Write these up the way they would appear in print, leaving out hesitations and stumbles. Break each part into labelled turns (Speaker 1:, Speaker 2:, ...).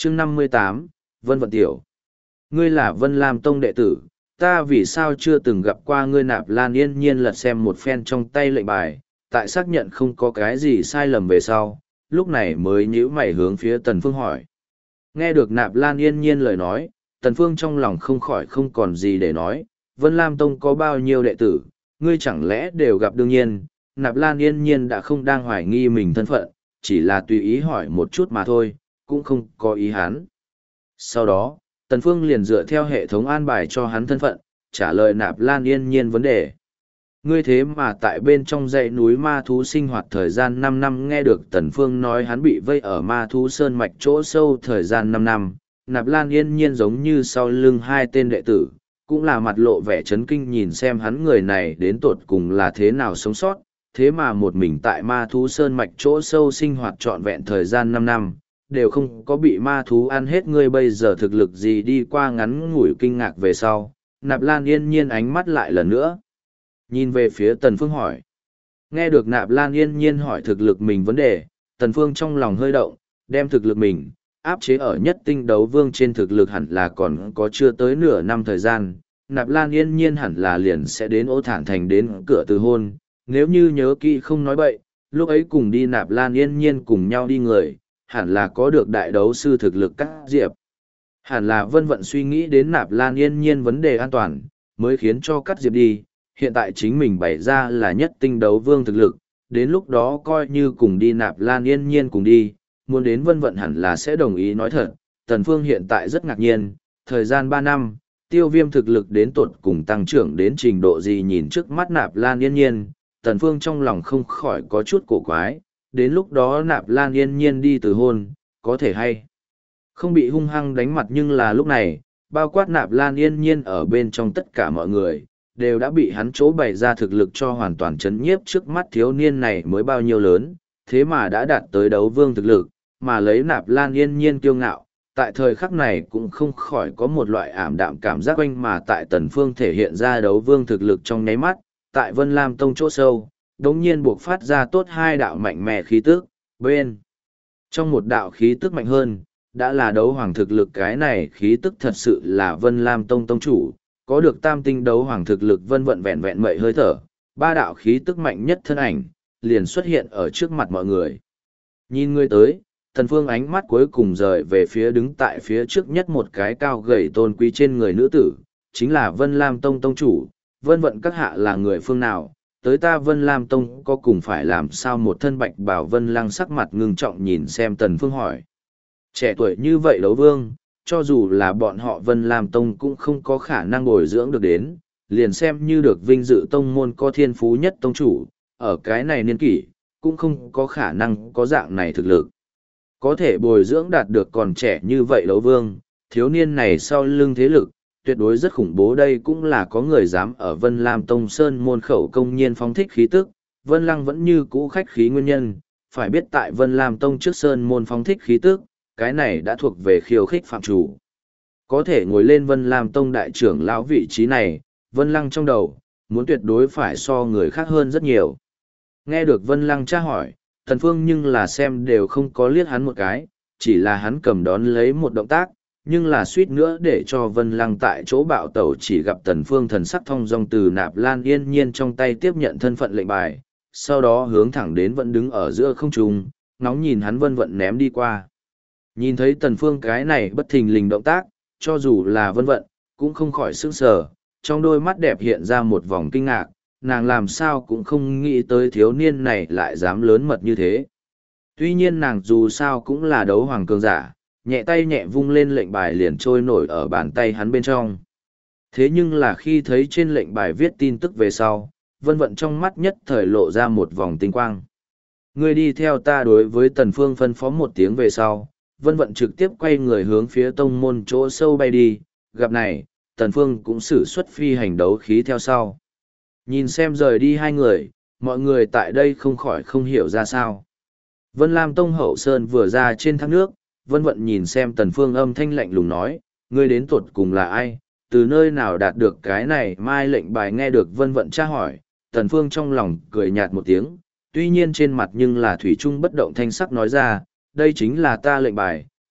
Speaker 1: chương 58, Vân Vận Tiểu. Ngươi là Vân Lam Tông đệ tử, ta vì sao chưa từng gặp qua ngươi? Nạp Lan yên nhiên lật xem một phen trong tay lệnh bài, tại xác nhận không có cái gì sai lầm về sau, lúc này mới nhíu mày hướng phía Tần Phương hỏi. Nghe được Nạp Lan yên nhiên lời nói, Tần Phương trong lòng không khỏi không còn gì để nói, Vân Lam Tông có bao nhiêu đệ tử, ngươi chẳng lẽ đều gặp? Đương nhiên, Nạp Lan yên nhiên đã không đang hoài nghi mình thân phận, chỉ là tùy ý hỏi một chút mà thôi, cũng không có ý hắn. Sau đó, Tần Phương liền dựa theo hệ thống an bài cho hắn thân phận, trả lời Nạp Lan yên nhiên vấn đề. Ngươi thế mà tại bên trong dãy núi ma thú sinh hoạt thời gian 5 năm. Nghe được Tần Phương nói hắn bị vây ở ma thú sơn mạch chỗ sâu thời gian 5 năm, Nạp Lan yên nhiên giống như sau lưng hai tên đệ tử, cũng là mặt lộ vẻ chấn kinh nhìn xem hắn người này đến tột cùng là thế nào sống sót, thế mà một mình tại ma thú sơn mạch chỗ sâu sinh hoạt trọn vẹn thời gian 5 năm, đều không có bị ma thú ăn hết. Ngươi bây giờ thực lực gì? Đi qua ngắn ngủi kinh ngạc về sau, Nạp Lan yên nhiên ánh mắt lại lần nữa nhìn về phía Tần Phương hỏi. Nghe được Nạp Lan yên nhiên hỏi thực lực mình vấn đề, Tần Phương trong lòng hơi động, đem thực lực mình áp chế ở nhất tinh đấu vương trên. Thực lực hẳn là còn có chưa tới nửa năm thời gian, Nạp Lan yên nhiên hẳn là liền sẽ đến Ô Thản Thành đến cửa từ hôn. Nếu như nhớ kỹ không nói bậy, lúc ấy cùng đi Nạp Lan yên nhiên cùng nhau đi người, hẳn là có được đại đấu sư thực lực Cát Diệp. Hẳn là Vân Vận suy nghĩ đến Nạp Lan yên nhiên vấn đề an toàn, mới khiến cho Cát Diệp đi. Hiện tại chính mình bày ra là nhất tinh đấu vương thực lực, đến lúc đó coi như cùng đi Nạp Lan yên nhiên cùng đi, muốn đến Vân Vận hẳn là sẽ đồng ý. Nói thật, Tần Phương hiện tại rất ngạc nhiên, thời gian 3 năm, Tiêu Viêm thực lực đến tột cùng tăng trưởng đến trình độ gì? Nhìn trước mắt Nạp Lan yên nhiên, Tần Phương trong lòng không khỏi có chút cổ quái, đến lúc đó Nạp Lan yên nhiên đi từ hôn, có thể hay không bị hung hăng đánh mặt. Nhưng là lúc này, bao quát Nạp Lan yên nhiên ở bên trong tất cả mọi người, đều đã bị hắn chỗ bày ra thực lực cho hoàn toàn chấn nhiếp. Trước mắt thiếu niên này mới bao nhiêu lớn, thế mà đã đạt tới đấu vương thực lực, mà lấy Nạp Lan yên nhiên kiêu ngạo, tại thời khắc này cũng không khỏi có một loại ảm đạm cảm giác quanh. Mà tại Tần Phương thể hiện ra đấu vương thực lực trong nháy mắt, tại Vân Lam Tông chỗ sâu, đống nhiên buộc phát ra tốt hai đạo mạnh mẽ khí tức, bên trong một đạo khí tức mạnh hơn, đã là đấu hoàng thực lực. Cái này khí tức thật sự là Vân Lam Tông tông chủ, có được tam tinh đấu hoàng thực lực. Vân Vận vẹn vẹn mậy hơi thở, ba đạo khí tức mạnh nhất thân ảnh, liền xuất hiện ở trước mặt mọi người. Nhìn người tới, Tần Phương ánh mắt cuối cùng rời về phía đứng tại phía trước nhất một cái cao gầy tôn quý trên người nữ tử, chính là Vân Lam Tông tông chủ. Vân Vận các hạ là người phương nào? Tới ta Vân Lam Tông có cùng phải làm sao? Một thân bạch bào Vân Lăng sắc mặt ngưng trọng nhìn xem Tần Phương hỏi. Trẻ tuổi như vậy đấu vương, cho dù là bọn họ Vân Lam Tông cũng không có khả năng bồi dưỡng được đến, liền xem như được vinh dự tông môn có thiên phú nhất tông chủ, ở cái này niên kỷ, cũng không có khả năng có dạng này thực lực. Có thể bồi dưỡng đạt được còn trẻ như vậy đấu vương, thiếu niên này sau lưng thế lực, tuyệt đối rất khủng bố. Đây cũng là có người dám ở Vân Lam Tông Sơn môn khẩu công nhiên phóng thích khí tức, Vân Lăng vẫn như cũ khách khí nguyên nhân. Phải biết tại Vân Lam Tông trước Sơn môn phóng thích khí tức, cái này đã thuộc về khiêu khích phạm chủ. Có thể ngồi lên Vân Lam Tông đại trưởng lão vị trí này, Vân Lăng trong đầu, muốn tuyệt đối phải so người khác hơn rất nhiều. Nghe được Vân Lăng tra hỏi, Tần Phương nhưng là xem đều không có liếc hắn một cái, chỉ là hắn cầm đón lấy một động tác, nhưng là suýt nữa để cho Vân Lăng tại chỗ bạo tẩu. Chỉ gặp Tần Phương thần sắc thong dong từ Nạp Lan yên nhiên trong tay tiếp nhận thân phận lệnh bài, sau đó hướng thẳng đến vẫn đứng ở giữa không trung, nóng nhìn hắn Vân Vận ném đi qua. Nhìn thấy Tần Phương cái này bất thình lình động tác, cho dù là Vân Vận, cũng không khỏi sững sờ, trong đôi mắt đẹp hiện ra một vòng kinh ngạc, nàng làm sao cũng không nghĩ tới thiếu niên này lại dám lớn mật như thế. Tuy nhiên nàng dù sao cũng là đấu hoàng cường giả, nhẹ tay nhẹ vung lên lệnh bài liền trôi nổi ở bàn tay hắn bên trong. Thế nhưng là khi thấy trên lệnh bài viết tin tức về sau, Vân Vận trong mắt nhất thời lộ ra một vòng tinh quang. Ngươi đi theo ta. Đối với Tần Phương phân phó một tiếng về sau, Vân Vận trực tiếp quay người hướng phía tông môn chỗ sâu bay đi. Gặp này, Tần Phương cũng sử xuất phi hành đấu khí theo sau. Nhìn xem rời đi hai người, mọi người tại đây không khỏi không hiểu ra sao. Vân Lam Tông hậu sơn vừa ra trên thác nước, Vân Vận nhìn xem Tần Phương âm thanh lạnh lùng nói, ngươi đến tuột cùng là ai, từ nơi nào đạt được cái này mai lệnh bài? Nghe được Vân Vận tra hỏi, Tần Phương trong lòng cười nhạt một tiếng, tuy nhiên trên mặt nhưng là thủy chung bất động thanh sắc nói ra, đây chính là ta lệnh bài,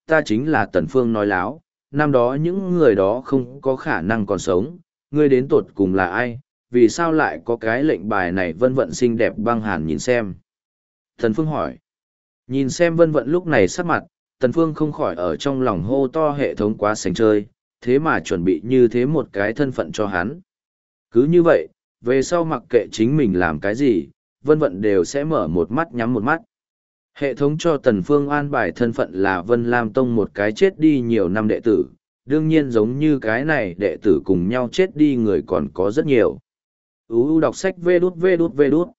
Speaker 1: ta chính là Tần Phương nói láo, năm đó những người đó không có khả năng còn sống, ngươi đến tột cùng là ai, vì sao lại có cái lệnh bài này? Vân Vận xinh đẹp băng hàn nhìn xem. Tần Phương hỏi. Nhìn xem Vân Vận lúc này sắc mặt, Tần Phương không khỏi ở trong lòng hô to hệ thống quá sành chơi, thế mà chuẩn bị như thế một cái thân phận cho hắn. Cứ như vậy, về sau mặc kệ chính mình làm cái gì, Vân Vận đều sẽ mở một mắt nhắm một mắt. Hệ thống cho Tần Phương an bài thân phận là Vân Lam Tông một cái chết đi nhiều năm đệ tử, đương nhiên giống như cái này đệ tử cùng nhau chết đi người còn có rất nhiều. Đọc sách vê đút vê đút vê đút.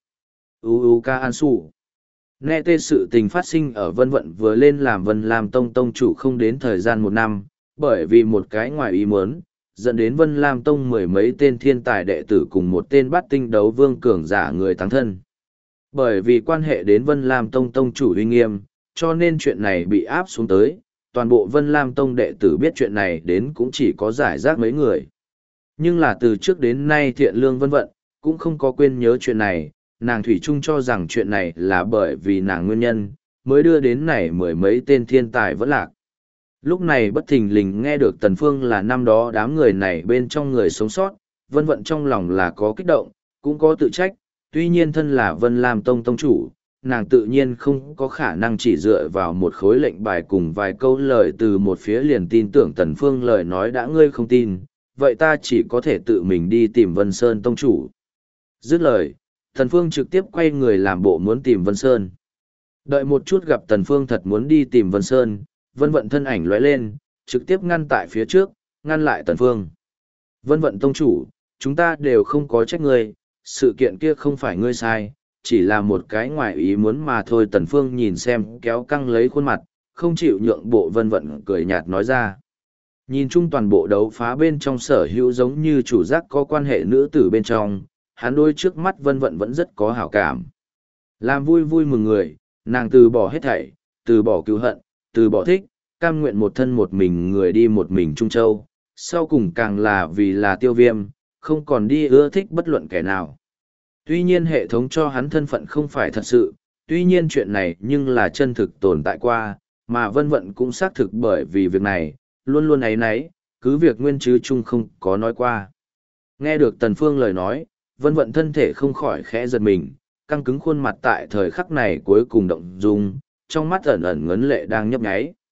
Speaker 1: Ca An Sủ. Nghe tê sự tình phát sinh ở Vân Vận vừa lên làm Vân Lam Tông tông chủ không đến thời gian một năm, bởi vì một cái ngoài ý muốn, dẫn đến Vân Lam Tông mười mấy tên thiên tài đệ tử cùng một tên bát tinh đấu vương cường giả người thắng thân. Bởi vì quan hệ đến Vân Lam Tông tông chủ uy nghiêm, cho nên chuyện này bị áp xuống tới, toàn bộ Vân Lam Tông đệ tử biết chuyện này đến cũng chỉ có giải rác mấy người. Nhưng là từ trước đến nay Thiện Lương Vân Vận, cũng không có quên nhớ chuyện này, nàng thủy chung cho rằng chuyện này là bởi vì nàng nguyên nhân, mới đưa đến này mười mấy tên thiên tài vẫn lạc. Lúc này bất thình lình nghe được Tần Phương là năm đó đám người này bên trong người sống sót, Vân Vận trong lòng là có kích động, cũng có tự trách, tuy nhiên thân là Vân Lam Tông tông chủ, nàng tự nhiên không có khả năng chỉ dựa vào một khối lệnh bài cùng vài câu lời từ một phía liền tin tưởng Tần Phương lời nói đã ngươi không tin, vậy ta chỉ có thể tự mình đi tìm Vân Sơn tông chủ. Dứt lời, Tần Phương trực tiếp quay người làm bộ muốn tìm Vân Sơn. Đợi một chút gặp Tần Phương thật muốn đi tìm Vân Sơn, Vân Vận thân ảnh lóe lên, trực tiếp ngăn tại phía trước, ngăn lại Tần Phương. Vân Vận tông chủ, chúng ta đều không có trách ngươi, sự kiện kia không phải ngươi sai, chỉ là một cái ngoài ý muốn mà thôi. Tần Phương nhìn xem kéo căng lấy khuôn mặt, không chịu nhượng bộ. Vân Vận cười nhạt nói ra. Nhìn chung toàn bộ đấu phá bên trong sở hữu giống như chủ giác có quan hệ nữ tử bên trong, hắn đôi trước mắt Vân Vận vẫn rất có hảo cảm. Làm vui vui mừng người, nàng từ bỏ hết thảy, từ bỏ cứu hận, từ bỏ thích, cam nguyện một thân một mình người đi một mình Trung Châu, sau cùng càng là vì là Tiêu Viêm, không còn đi ưa thích bất luận kẻ nào. Tuy nhiên hệ thống cho hắn thân phận không phải thật sự, tuy nhiên chuyện này nhưng là chân thực tồn tại qua, mà Vân Vận cũng xác thực bởi vì việc này, luôn luôn áy náy, cứ việc nguyên chứ chung không có nói qua. Nghe được Tần Phương lời nói, Vân Vận thân thể không khỏi khẽ giật mình, căng cứng khuôn mặt tại thời khắc này cuối cùng động dung, trong mắt ẩn ẩn ngấn lệ đang nhấp nháy.